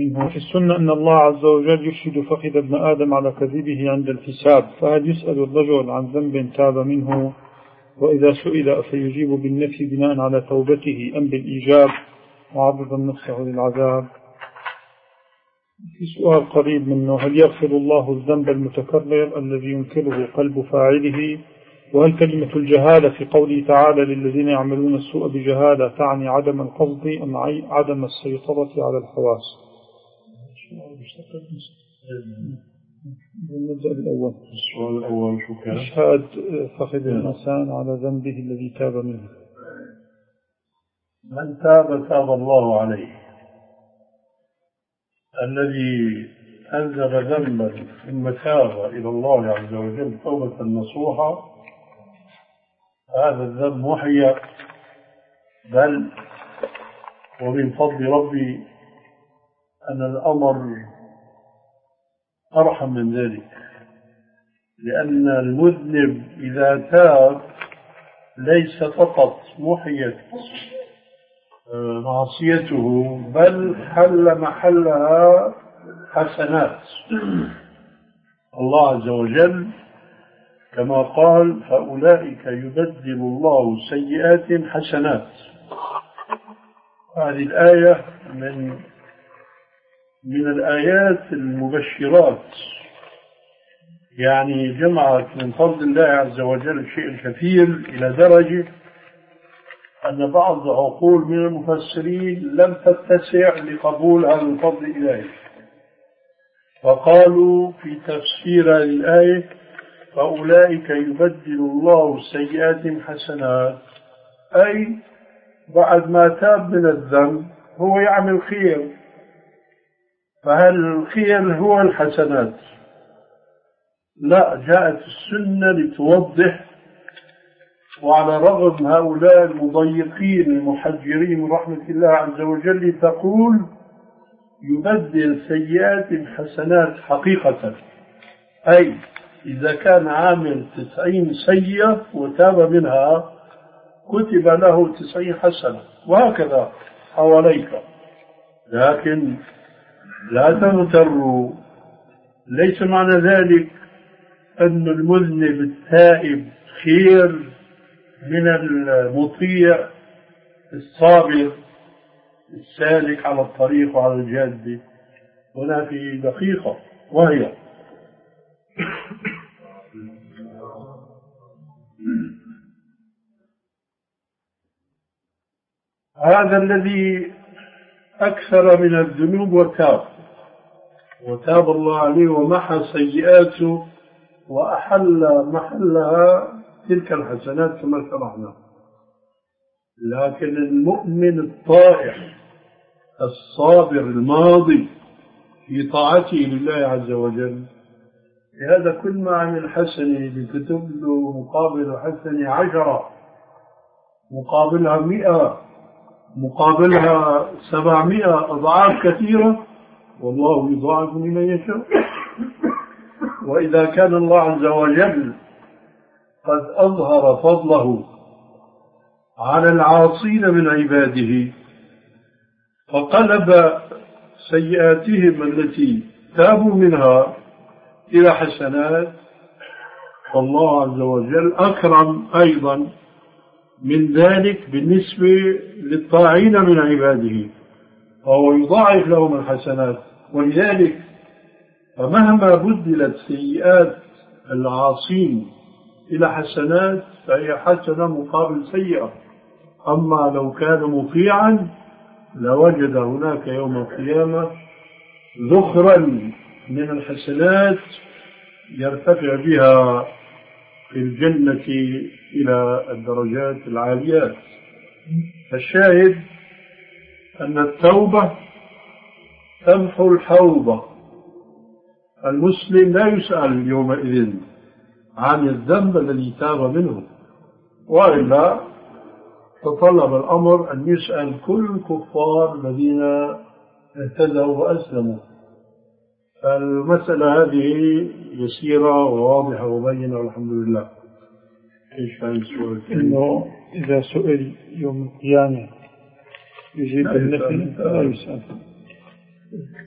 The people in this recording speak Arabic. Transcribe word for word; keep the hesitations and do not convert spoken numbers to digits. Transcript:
منه. في السنة أن الله عز وجل يرشد فخذ ابن آدم على كذبه عند الحساب، فهل يسأل الرجل عن ذنب تاب منه؟ وإذا سئل أفيجيب بالنفي بناء على توبته أم بالإيجاب معرضا نفسه للعذاب؟ في سؤال قريب منه: هل يغفر الله الذنب المتكرر الذي ينكره قلب فاعله؟ وهل كلمة الجهالة في قوله تعالى للذين يعملون السوء بجهالة تعني عدم القصد أم عدم السيطرة على الحواس؟ نبدأ بالأول. السؤال الأول شو كان؟ إشهاد فخذ الإنسان على ذنبه الذي تاب منه. من تاب تاب الله عليه. الذي أنزل ذنبا ثم تاب إلى الله عز وجل توبة نصوحة، هذا الذنب محيا، بل ومن فضل ربي أن الأمر أرحم من ذلك، لأن المذنب إذا تاب ليس فقط محيت معصيته، بل حل محلها حسنات. الله عز وجل كما قال: فأولئك يبدل الله سيئات حسنات. هذه الآية من من الآيات المبشرات، يعني جمعت من فضل الله عز وجل الشيء الكثير إلى درجة أن بعض عقول من المفسرين لم تتسع لقبول هذا الفضل الإلهي، فقالوا في تفسير الآية: فأولئك يبدل الله سيئات حسنات، أي بعد ما تاب من الذنب هو يعمل خير، فهل الخير هو الحسنات؟ لا، جاءت السنة لتوضح. وعلى رغم هؤلاء المضيقين المحجرين من رحمة الله عز وجل تقول: يبدل سيئات حسنات حقيقة، أي إذا كان عامل تسعين سيئة وتاب منها كتب له تسعين حسنة، وهكذا حواليك. لكن لا تغتروا، ليس معنى ذلك أن المذنب التائب خير من المطيع الصابر السالك على الطريق وعلى الجادة. هنا في دقيقة، وهي هذا الذي أكثر من الذنوب وتاب وتاب الله عليه ومحى سيئاته وأحل محلها تلك الحسنات كما شرحنا. لكن المؤمن الطائع الصابر الماضي في طاعته لله عز وجل، لهذا كل ما عمل حسنة بكتب له مقابل حسنة عشرة، مقابلها مئة، مقابلها سبعمائة، أضعاف كثيرة، والله يضاعف لمن يشاء. وإذا كان الله عز وجل قد أظهر فضله على العاصين من عباده فقلب سيئاتهم التي تابوا منها إلى حسنات، فالله عز وجل أكرم أيضا من ذلك بالنسبة للطاعين من عباده، فهو يضاعف لهم الحسنات. ولذلك فمهما بدلت سيئات العاصين إلى حسنات فهي حسنة مقابل سيئة. أما لو كان مطيعا لوجد هناك يوم القيامة ذخرا من الحسنات يرتفع بها في الجنة إلى الدرجات العاليات. فالشاهد أن التوبة تمحو الحوبة. المسلم لا يسأل يومئذ عن الذنب الذي تاب منه، وإلا تطلب الأمر أن يسأل كل الكفار الذين اهتدوا وأسلموا. فالمسألة هذه يسيرة وواضحة وبينة والحمد لله. إيش كان السؤال؟ إنه إذا سئل يوم القيامة يجيب النفي لا يسأل.